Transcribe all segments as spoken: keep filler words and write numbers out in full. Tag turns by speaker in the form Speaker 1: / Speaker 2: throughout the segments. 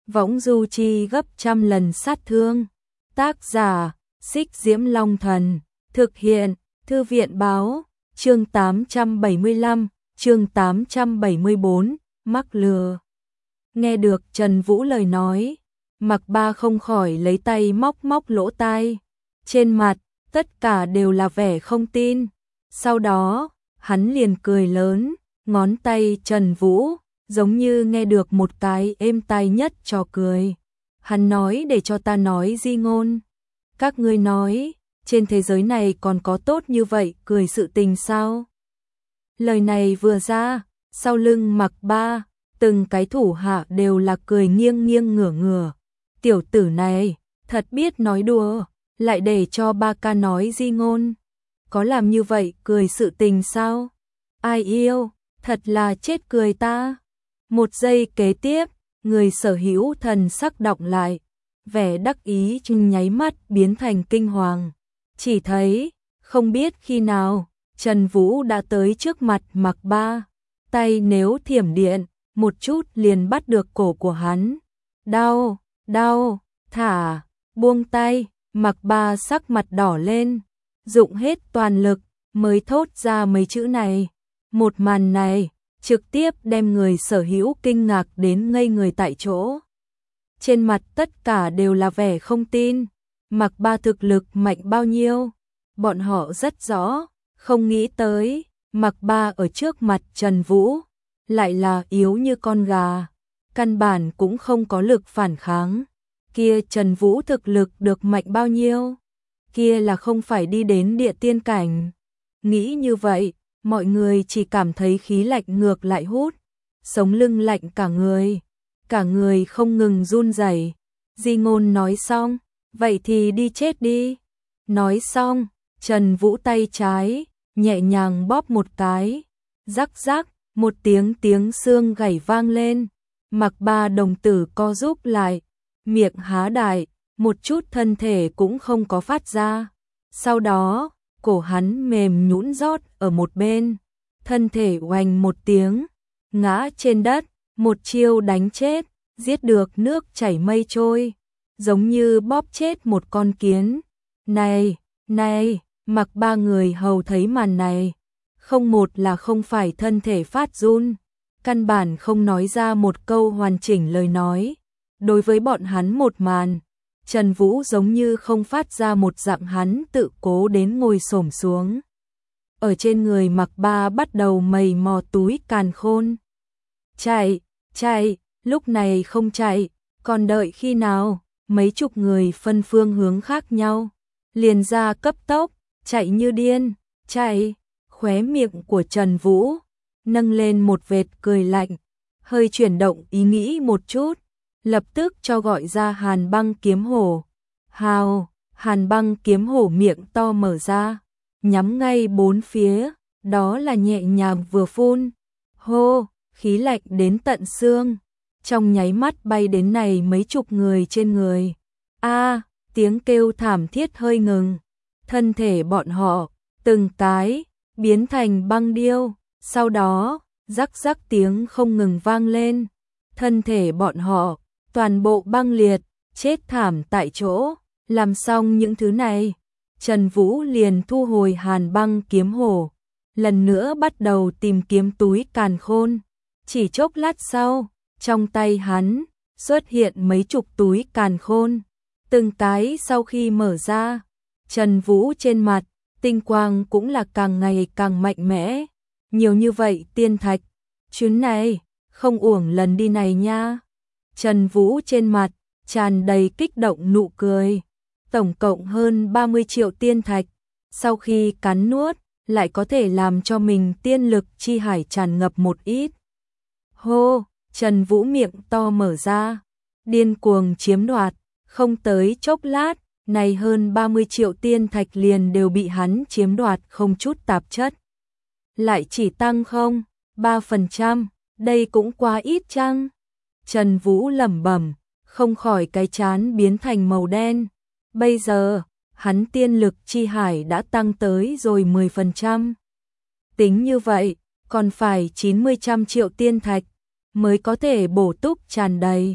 Speaker 1: võng du chi gấp trăm lần sát thương. Tác giả, Xích Diễm Long Thần, thực hiện, Thư viện Báo, chương tám trăm bảy mươi lăm, chương tám trăm bảy mươi bốn, mắc lừa. Nghe được Trần Vũ lời nói, Mạc Ba không khỏi lấy tay móc móc lỗ tai. Trên mặt, tất cả đều là vẻ không tin. Sau đó, hắn liền cười lớn, ngón tay Trần Vũ, giống như nghe được một cái êm tai nhất trò cười. Hắn nói để cho ta nói di ngôn. Các ngươi nói, trên thế giới này còn có tốt như vậy cười sự tình sao? Lời này vừa ra, sau lưng Mạc Ba, từng cái thủ hạ đều là cười nghiêng nghiêng ngửa ngửa. Tiểu tử này, thật biết nói đùa, lại để cho ba ca nói di ngôn. Có làm như vậy cười sự tình sao? Ai yêu, thật là chết cười ta. Một giây kế tiếp, người sở hữu thần sắc đọng lại, vẻ đắc ý trong nháy mắt biến thành kinh hoàng. Chỉ thấy, không biết khi nào, Trần Vũ đã tới trước mặt Mạc Ba, tay nếu thiểm điện, một chút liền bắt được cổ của hắn. Đau, đau, thả, buông tay, Mạc Ba sắc mặt đỏ lên, dụng hết toàn lực mới thốt ra mấy chữ này. Một màn này trực tiếp đem người sở hữu kinh ngạc đến ngây người tại chỗ. Trên mặt tất cả đều là vẻ không tin. Mạc Ba thực lực mạnh bao nhiêu, bọn họ rất rõ, không nghĩ tới Mạc Ba ở trước mặt Trần Vũ lại là yếu như con gà, căn bản cũng không có lực phản kháng. Kia Trần Vũ thực lực được mạnh bao nhiêu? Kia là không phải đi đến địa tiên cảnh. Nghĩ như vậy, mọi người chỉ cảm thấy khí lạnh ngược lại hút, sống lưng lạnh cả người, cả người không ngừng run rẩy. Di ngôn nói xong, vậy thì đi chết đi. Nói xong, Trần Vũ tay trái nhẹ nhàng bóp một cái, rắc rắc, một tiếng tiếng xương gãy vang lên. Mạc Ba đồng tử co rúm lại, miệng há đại, một chút thân thể cũng không có phát ra. Sau đó, cổ hắn mềm nhũn rót ở một bên, thân thể oành một tiếng, ngã trên đất, một chiêu đánh chết, giết được nước chảy mây trôi, giống như bóp chết một con kiến. Này, này, Mạc Ba người hầu thấy màn này, không một là không phải thân thể phát run, căn bản không nói ra một câu hoàn chỉnh lời nói. Đối với bọn hắn một màn, Trần Vũ giống như không phát ra một dạng, hắn tự cố đến ngồi xổm xuống. Ở trên người Mạc Ba bắt đầu mầy mò túi càn khôn. Chạy, chạy, lúc này không chạy, còn đợi khi nào? Mấy chục người phân phương hướng khác nhau, liền ra cấp tốc, chạy như điên, chạy. Khóe miệng của Trần Vũ nâng lên một vệt cười lạnh, hơi chuyển động ý nghĩ một chút, lập tức cho gọi ra Hàn Băng Kiếm Hổ. Hào, Hàn Băng Kiếm Hổ miệng to mở ra, nhắm ngay bốn phía, đó là nhẹ nhàng vừa phun. Hô, khí lạnh đến tận xương, trong nháy mắt bay đến này mấy chục người trên người. A, tiếng kêu thảm thiết hơi ngừng, thân thể bọn họ từng cái biến thành băng điêu, sau đó rắc rắc tiếng không ngừng vang lên, thân thể bọn họ toàn bộ băng liệt, chết thảm tại chỗ. Làm xong những thứ này, Trần Vũ liền thu hồi Hàn Băng Kiếm Hổ, lần nữa bắt đầu tìm kiếm túi càn khôn. Chỉ chốc lát sau, trong tay hắn xuất hiện mấy chục túi càn khôn, từng cái sau khi mở ra, Trần Vũ trên mặt tinh quang cũng là càng ngày càng mạnh mẽ. Nhiều như vậy tiên thạch, chuyến này không uổng lần đi này nha. Trần Vũ trên mặt tràn đầy kích động nụ cười. Tổng cộng hơn ba mươi triệu tiên thạch, sau khi cắn nuốt lại có thể làm cho mình tiên lực chi hải tràn ngập một ít. Hô, Trần Vũ miệng to mở ra, điên cuồng chiếm đoạt, không tới chốc lát, này hơn ba mươi triệu tiên thạch liền đều bị hắn chiếm đoạt không chút tạp chất. Lại chỉ tăng không, ba phần trăm, đây cũng quá ít chăng? Trần Vũ lẩm bẩm, không khỏi cái trán biến thành màu đen. Bây giờ, hắn tiên lực chi hải đã tăng tới rồi mười phần trăm. Tính như vậy, còn phải chín mươi trăm triệu tiên thạch mới có thể bổ túc tràn đầy.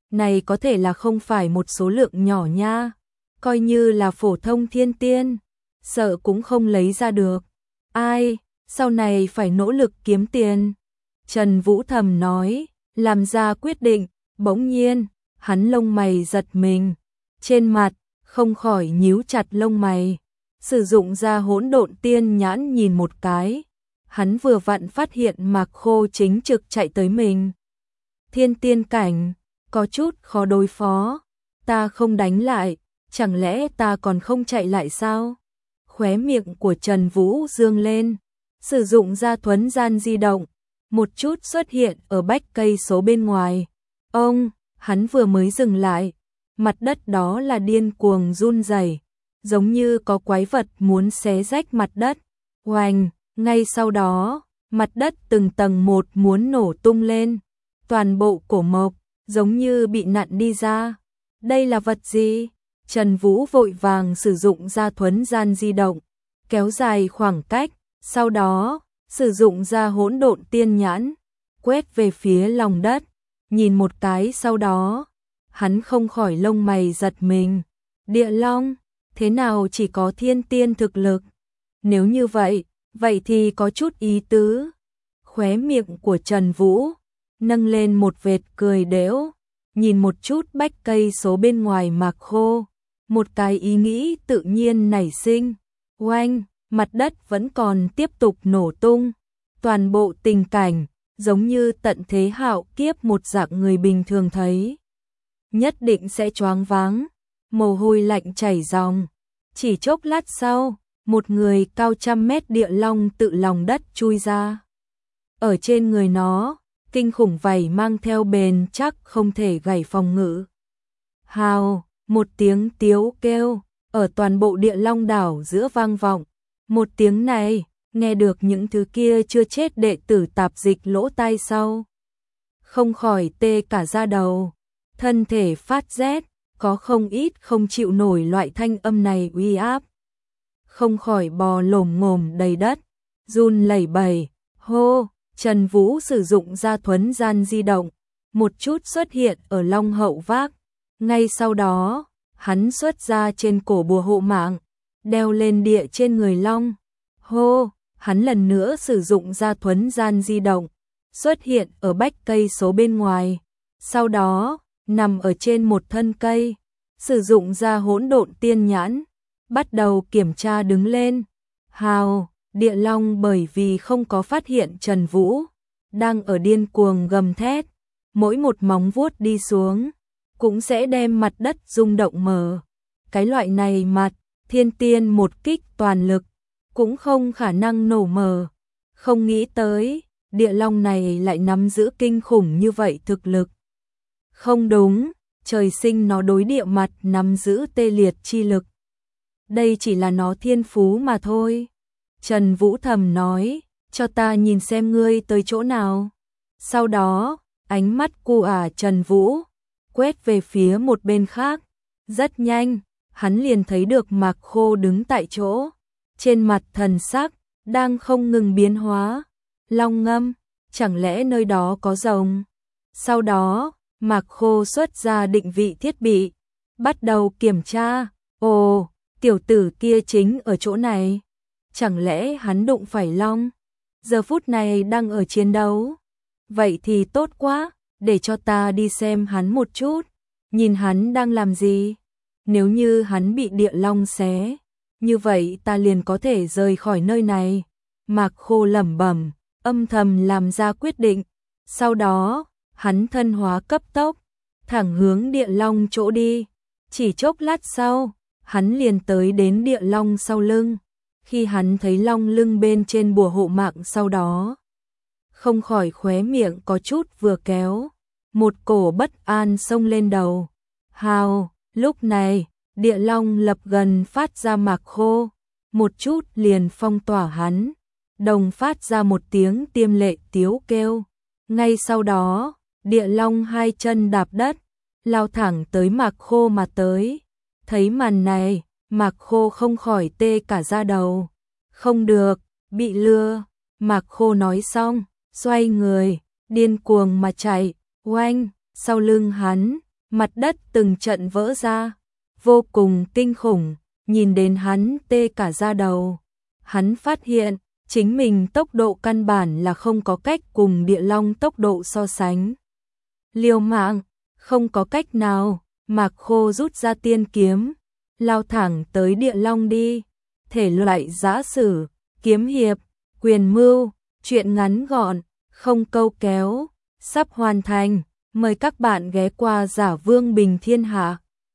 Speaker 1: này có thể là không phải một số lượng nhỏ nha, coi như là phổ thông thiên tiên, sợ cũng không lấy ra được. Ai, sau này phải nỗ lực kiếm tiền. Trần Vũ thầm nói, làm ra quyết định, bỗng nhiên, hắn lông mày giật mình, trên mặt không khỏi nhíu chặt lông mày, sử dụng ra hỗn độn tiên nhãn nhìn một cái, hắn vừa vặn phát hiện Mạc Khô chính trực chạy tới mình. Thiên tiên cảnh, có chút khó đối phó, ta không đánh lại, chẳng lẽ ta còn không chạy lại sao? Khóe miệng của Trần Vũ dương lên, sử dụng ra thuấn gian di động, một chút xuất hiện ở bách cây số bên ngoài. Ông, hắn vừa mới dừng lại, mặt đất đó là điên cuồng run rẩy, giống như có quái vật muốn xé rách mặt đất. Oành, ngay sau đó, mặt đất từng tầng một muốn nổ tung lên, toàn bộ cổ mộc giống như bị nặn đi ra. Đây là vật gì? Trần Vũ vội vàng sử dụng ra thuấn gian di động, kéo dài khoảng cách, sau đó sử dụng ra hỗn độn tiên nhãn, quét về phía lòng đất, nhìn một cái sau đó, hắn không khỏi lông mày giật mình. Địa long, thế nào chỉ có thiên tiên thực lực? Nếu như vậy, vậy thì có chút ý tứ. Khóe miệng của Trần Vũ nâng lên một vệt cười đễu, nhìn một chút bách cây số bên ngoài Mạc Khô, một cái ý nghĩ tự nhiên nảy sinh. Oanh, mặt đất vẫn còn tiếp tục nổ tung, toàn bộ tình cảnh giống như tận thế hạo kiếp một dạng người bình thường thấy, nhất định sẽ choáng váng, mồ hôi lạnh chảy ròng. Chỉ chốc lát sau, một người cao trăm mét địa long tự lòng đất chui ra. Ở trên người nó, kinh khủng vảy mang theo bền chắc không thể gảy phòng ngự. Hào, một tiếng tiếu kêu, ở toàn bộ địa long đảo giữa vang vọng. Một tiếng này, nghe được những thứ kia chưa chết đệ tử tạp dịch lỗ tai sau. Không khỏi tê cả da đầu, thân thể phát rét, có không ít không chịu nổi loại thanh âm này uy áp. Không khỏi bò lồm ngồm đầy đất, run lẩy bẩy, hô, Trần Vũ sử dụng ra thuấn gian di động, một chút xuất hiện ở long hậu vác. Ngay sau đó, hắn xuất ra trên cổ bùa hộ mạng, đeo lên địa trên người long. Hô, hắn lần nữa sử dụng ra thuấn gian di động, xuất hiện ở bách cây số bên ngoài. Sau đó, nằm ở trên một thân cây, sử dụng ra hỗn độn tiên nhãn, bắt đầu kiểm tra đứng lên. Hào, địa long bởi vì không có phát hiện Trần Vũ, đang ở điên cuồng gầm thét, mỗi một móng vuốt đi xuống, cũng sẽ đem mặt đất rung động mở. Cái loại này mặt, thiên tiên một kích toàn lực, cũng không khả năng nổ mở. Không nghĩ tới, địa long này lại nắm giữ kinh khủng như vậy thực lực. Không đúng, trời sinh nó đối địa mặt nắm giữ tê liệt chi lực. Đây chỉ là nó thiên phú mà thôi. Trần Vũ thầm nói, cho ta nhìn xem ngươi tới chỗ nào. Sau đó, ánh mắt cu ả Trần Vũ quét về phía một bên khác. Rất nhanh, hắn liền thấy được Mạc Khô đứng tại chỗ, trên mặt thần sắc đang không ngừng biến hóa. Long ngâm, chẳng lẽ nơi đó có rồng? Sau đó, Mạc Khô xuất ra định vị thiết bị, bắt đầu kiểm tra. Ồ, tiểu tử kia chính ở chỗ này. Chẳng lẽ hắn đụng phải long? Giờ phút này đang ở chiến đấu. Vậy thì tốt quá, để cho ta đi xem hắn một chút, nhìn hắn đang làm gì. Nếu như hắn bị địa long xé, như vậy ta liền có thể rời khỏi nơi này. Mạc Khô lẩm bẩm, âm thầm làm ra quyết định. Sau đó, hắn thân hóa cấp tốc, thẳng hướng địa long chỗ đi. Chỉ chốc lát sau, hắn liền tới đến địa long sau lưng. Khi hắn thấy long lưng bên trên bùa hộ mạng sau đó, không khỏi khóe miệng có chút vừa kéo, một cổ bất an xông lên đầu. Hào, lúc này, địa long lập gần phát ra Mạc Khô, một chút liền phong tỏa hắn, đồng phát ra một tiếng tiêm lệ tiếu kêu. Ngay sau đó, địa long hai chân đạp đất, lao thẳng tới Mạc Khô mà tới. Thấy màn này, Mạc Khô không khỏi tê cả da đầu. Không được, bị lừa. Mạc Khô nói xong, xoay người, điên cuồng mà chạy. Oanh, sau lưng hắn, mặt đất từng trận vỡ ra, vô cùng kinh khủng, nhìn đến hắn tê cả da đầu. Hắn phát hiện, chính mình tốc độ căn bản là không có cách cùng địa long tốc độ so sánh. Liều mạng, không có cách nào, Mạc Khô rút ra tiên kiếm, lao thẳng tới địa long đi. Thể loại giã sử, kiếm hiệp, quyền mưu, truyện ngắn gọn, không câu kéo, sắp hoàn thành. Mời các bạn ghé qua Giả Vương Bình Thiên Hạ.